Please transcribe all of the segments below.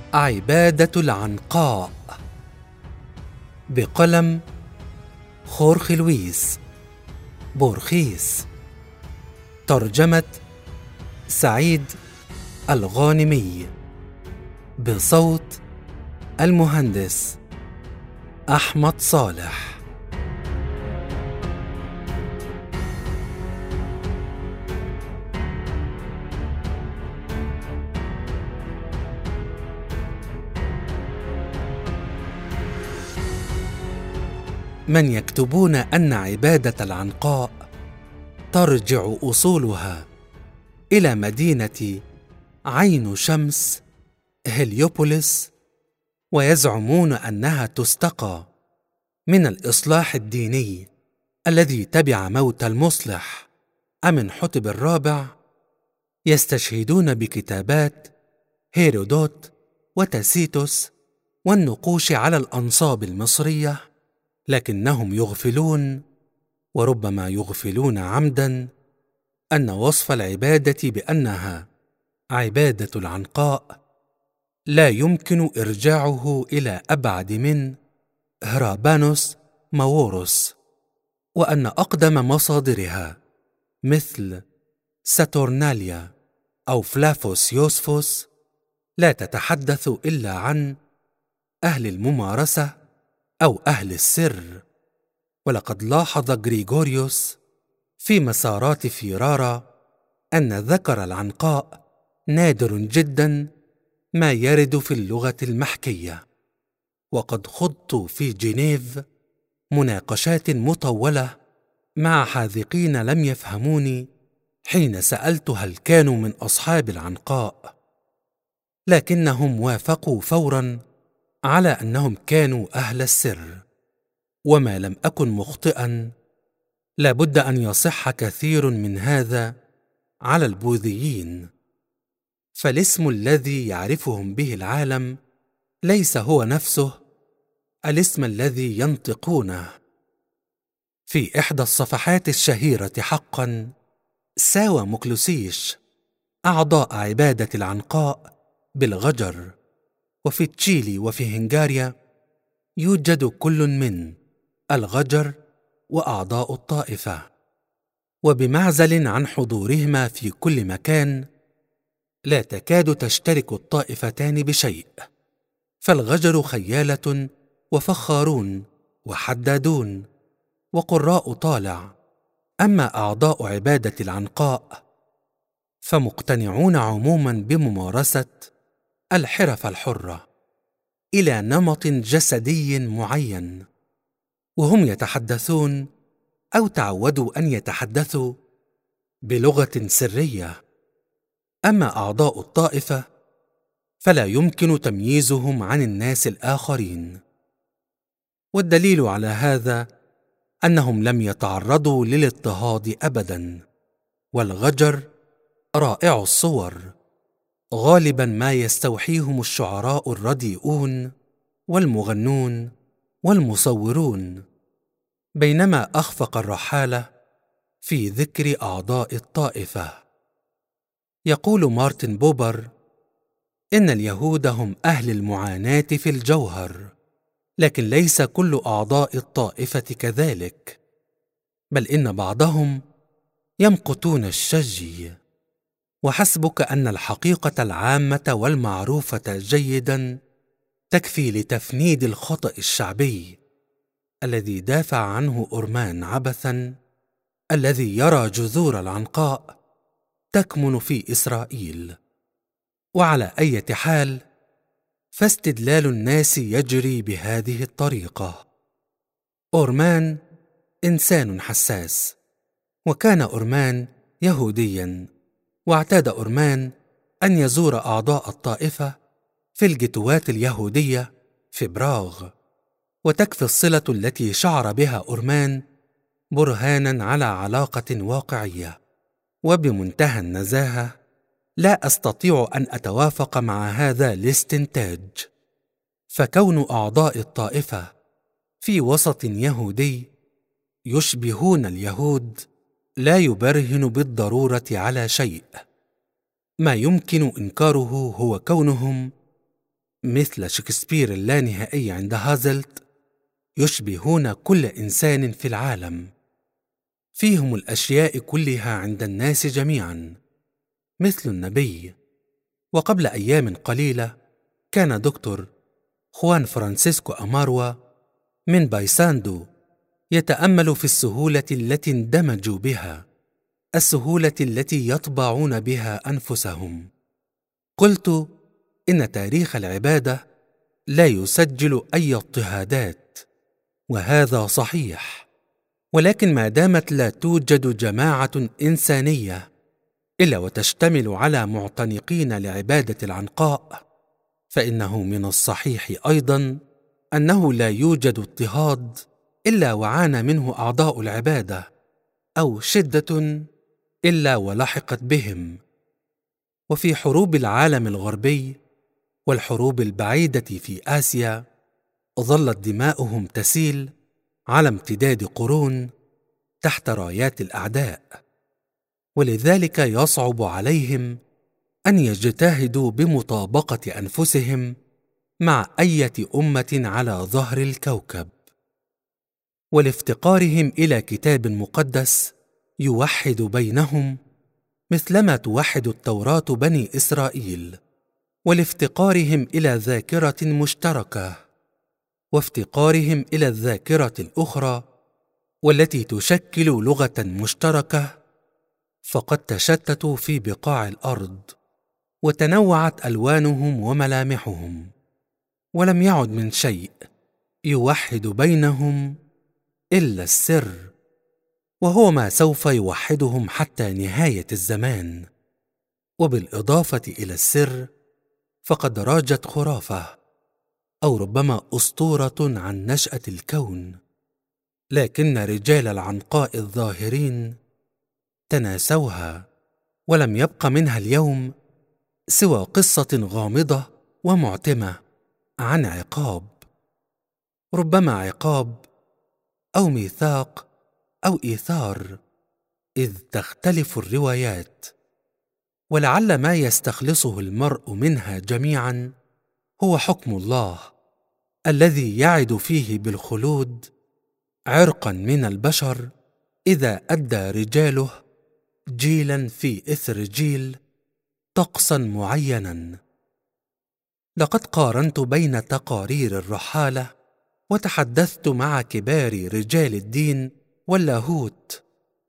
عبادة العنقاء بقلم خورخي لويس بورخيس. ترجمة سعيد الغانمي بصوت المهندس أحمد صالح. من يكتبون أن عبادة العنقاء ترجع أصولها إلى مدينة عين شمس هليوبوليس، ويزعمون أنها تستقى من الإصلاح الديني الذي تبع موت المصلح أمنحتب الرابع، يستشهدون بكتابات هيرودوت وتاسيتوس والنقوش على الأنصاب المصرية، لكنهم يغفلون، وربما يغفلون عمدا، أن وصف العبادة بأنها عبادة العنقاء لا يمكن إرجاعه إلى أبعد من هرابانوس ماوروس، وأن أقدم مصادرها مثل ساتورناليا أو فلافوس يوسفوس لا تتحدث إلا عن أهل الممارسة أو أهل السر. ولقد لاحظ غريغوريوس في مسارات فيرارا أن ذكر العنقاء نادر جدا ما يرد في اللغة المحكية. وقد خضت في جنيف مناقشات مطولة مع حاذقين لم يفهموني حين سألت هل كانوا من أصحاب العنقاء، لكنهم وافقوا فورا على أنهم كانوا أهل السر. وما لم أكن مخطئا، لابد أن يصح كثير من هذا على البوذيين، فالاسم الذي يعرفهم به العالم ليس هو نفسه الاسم الذي ينطقونه. في إحدى الصفحات الشهيرة حقا ساوى مكلوسيش أعضاء عبادة العنقاء بالغجر، وفي تشيلي وفي هنغاريا يوجد كل من الغجر وأعضاء الطائفة، وبمعزل عن حضورهما في كل مكان لا تكاد تشترك الطائفتان بشيء، فالغجر خيالة وفخارون وحدادون وقراء طالع، أما أعضاء عبادة العنقاء فمقتنعون عموما بممارسة الحرف الحرة إلى نمط جسدي معين، وهم يتحدثون أو تعودوا أن يتحدثوا بلغة سرية. أما أعضاء الطائفة فلا يمكن تمييزهم عن الناس الآخرين، والدليل على هذا أنهم لم يتعرضوا للاضطهاد أبدا. والغجر رائع الصور، غالبا ما يستوحيهم الشعراء الرديئون والمغنون والمصورون، بينما أخفق الرحالة في ذكر أعضاء الطائفة. يقول مارتن بوبر إن اليهود هم أهل المعاناة في الجوهر، لكن ليس كل أعضاء الطائفة كذلك، بل إن بعضهم يمقتون الشجي. وحسبك أن الحقيقة العامة والمعروفة جيدا تكفي لتفنيد الخطأ الشعبي الذي دافع عنه أورمان عبثا، الذي يرى جذور العنقاء تكمن في إسرائيل. وعلى أي حال فاستدلال الناس يجري بهذه الطريقة. أورمان إنسان حساس، وكان أورمان يهوديا، واعتاد أورمان أن يزور أعضاء الطائفة في الجتوات اليهودية في براغ، وتكفي الصلة التي شعر بها أورمان برهانا على علاقة واقعية. وبمنتهى النزاهة لا أستطيع أن أتوافق مع هذا الاستنتاج، فكون أعضاء الطائفة في وسط يهودي يشبهون اليهود لا يبرهن بالضرورة على شيء. ما يمكن إنكاره هو كونهم مثل شكسبير اللانهائي عند هازلت، يشبهون كل إنسان في العالم، فيهم الأشياء كلها عند الناس جميعا، مثل النبي. وقبل أيام قليلة كان دكتور خوان فرانسيسكو أماروا من بايساندو يتأمل في السهولة التي اندمجوا بها، السهولة التي يطبعون بها أنفسهم. قلت إن تاريخ العبادة لا يسجل أي اضطهادات، وهذا صحيح، ولكن ما دامت لا توجد جماعة إنسانية إلا وتشتمل على معتنقين لعبادة العنقاء، فإنه من الصحيح أيضا أنه لا يوجد اضطهاد إلا وعانى منه أعضاء العبادة، أو شدة إلا ولحقت بهم. وفي حروب العالم الغربي والحروب البعيدة في آسيا ظلت دماؤهم تسيل على امتداد قرون تحت رايات الأعداء، ولذلك يصعب عليهم أن يجتهدوا بمطابقة أنفسهم مع أية أمة على ظهر الكوكب. ولافتقارهم إلى كتاب مقدس يوحد بينهم مثلما توحد التوراة بني إسرائيل، ولافتقارهم إلى ذاكرة مشتركة، وافتقارهم إلى الذاكرة الأخرى والتي تشكل لغة مشتركة، فقد تشتتوا في بقاع الأرض وتنوعت ألوانهم وملامحهم، ولم يعد من شيء يوحد بينهم إلا السر، وهو ما سوف يوحدهم حتى نهاية الزمان. وبالإضافة إلى السر فقد راجت خرافة أو ربما أسطورة عن نشأة الكون، لكن رجال العنقاء الظاهرين تناسوها، ولم يبق منها اليوم سوى قصة غامضة ومعتمة عن عقاب، ربما عقاب أو ميثاق أو إيثار، إذ تختلف الروايات، ولعل ما يستخلصه المرء منها جميعا هو حكم الله الذي يعد فيه بالخلود عرقا من البشر إذا أدى رجاله جيلا في إثر جيل طقسا معينا. لقد قارنت بين تقارير الرحالة وتحدثت مع كبار رجال الدين واللاهوت،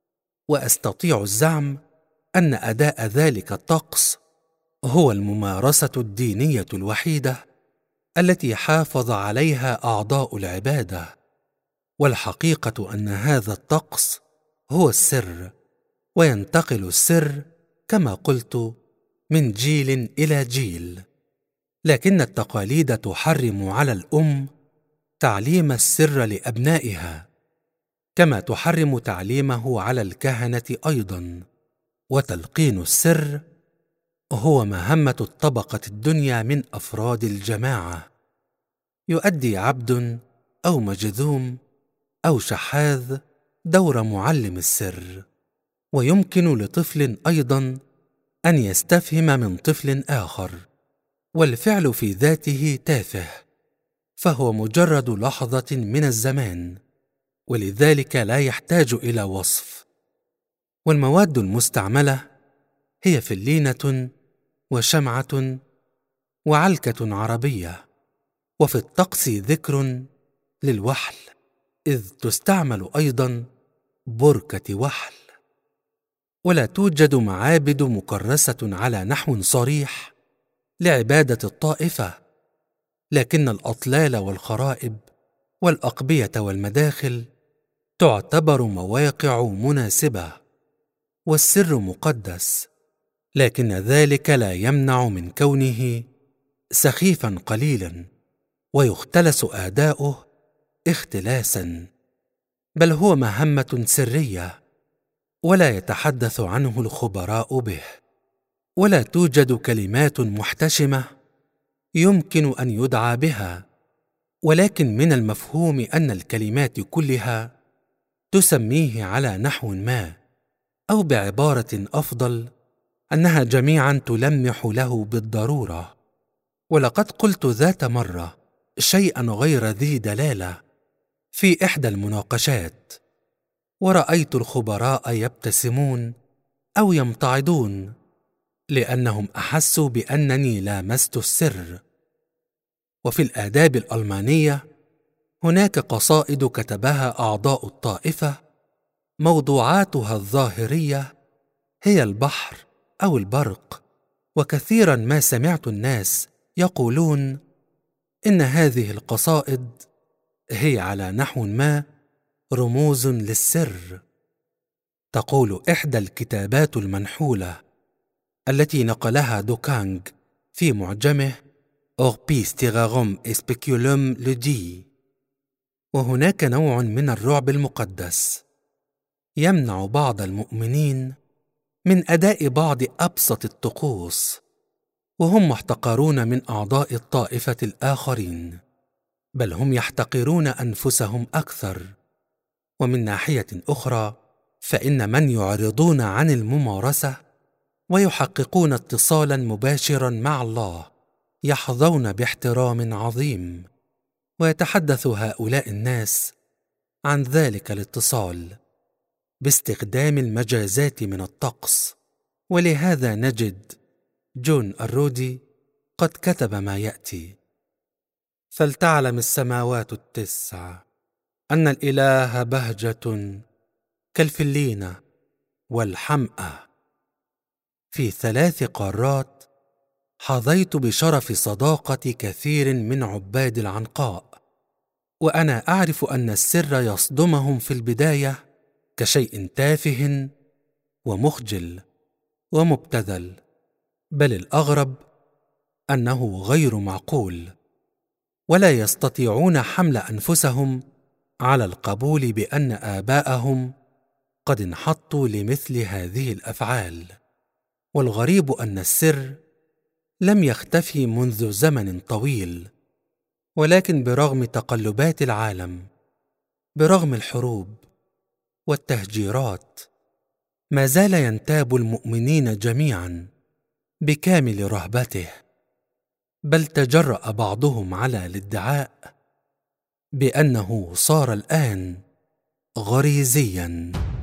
وأستطيع الزعم أن أداء ذلك الطقس هو الممارسة الدينية الوحيدة التي حافظ عليها أعضاء العبادة، والحقيقة أن هذا الطقس هو السر، وينتقل السر كما قلت من جيل إلى جيل، لكن التقاليد تحرم على الأم تعليم السر لأبنائها كما تحرم تعليمه على الكهنة أيضا. وتلقين السر هو مهمة الطبقة الدنيا من أفراد الجماعة، يؤدي عبد أو مجذوم أو شحاذ دور معلم السر، ويمكن لطفل أيضا أن يستفهم من طفل آخر، والفعل في ذاته تافه، فهو مجرد لحظة من الزمان، ولذلك لا يحتاج إلى وصف. والمواد المستعملة هي فلينة وشمعة وعلكة عربية، وفي الطقس ذكر للوحل، إذ تستعمل أيضا بركة وحل. ولا توجد معابد مكرسة على نحو صريح لعبادة الطائفة، لكن الأطلال والخرائب والأقبية والمداخل تعتبر مواقع مناسبة، والسر مقدس، لكن ذلك لا يمنع من كونه سخيفا قليلا ويختلس أداؤه اختلاسا، بل هو مهمة سرية ولا يتحدث عنه الخبراء به، ولا توجد كلمات محتشمة يمكن أن يدعى بها، ولكن من المفهوم أن الكلمات كلها تسميه على نحو ما، أو بعبارة أفضل أنها جميعا تلمح له بالضرورة. ولقد قلت ذات مرة شيئا غير ذي دلالة في إحدى المناقشات، ورأيت الخبراء يبتسمون أو يمتعضون لأنهم أحسوا بأنني لامست السر. وفي الآداب الألمانية هناك قصائد كتبها أعضاء الطائفة موضوعاتها الظاهرية هي البحر أو البرق، وكثيرا ما سمعت الناس يقولون إن هذه القصائد هي على نحو ما رموز للسر. تقول إحدى الكتابات المنحولة التي نقلها دوكانغ في معجمه أوربيس تيراروم إسبيكيولوم لدي: وهناك نوع من الرعب المقدس يمنع بعض المؤمنين من أداء بعض أبسط الطقوس، وهم محتقرون من أعضاء الطائفة الآخرين، بل هم يحتقرون أنفسهم أكثر. ومن ناحية أخرى فإن من يعرضون عن الممارسة ويحققون اتصالا مباشرا مع الله يحظون باحترام عظيم، ويتحدث هؤلاء الناس عن ذلك الاتصال باستخدام المجازات من الطقس. ولهذا نجد جون الرودي قد كتب ما يأتي: فلتعلم السماوات التسع أن الإله بهجة كالفلينة والحمأة. في 3 قارات حظيت بشرف صداقة كثير من عباد العنقاء، وأنا أعرف أن السر يصدمهم في البداية كشيء تافه ومخجل ومبتذل، بل الأغرب أنه غير معقول، ولا يستطيعون حمل أنفسهم على القبول بأن آباءهم قد انحطوا لمثل هذه الأفعال. والغريب أن السر لم يختفي منذ زمن طويل، ولكن برغم تقلبات العالم، برغم الحروب والتهجيرات، ما زال ينتاب المؤمنين جميعا بكامل رهبته، بل تجرأ بعضهم على الادعاء بأنه صار الآن غريزيا.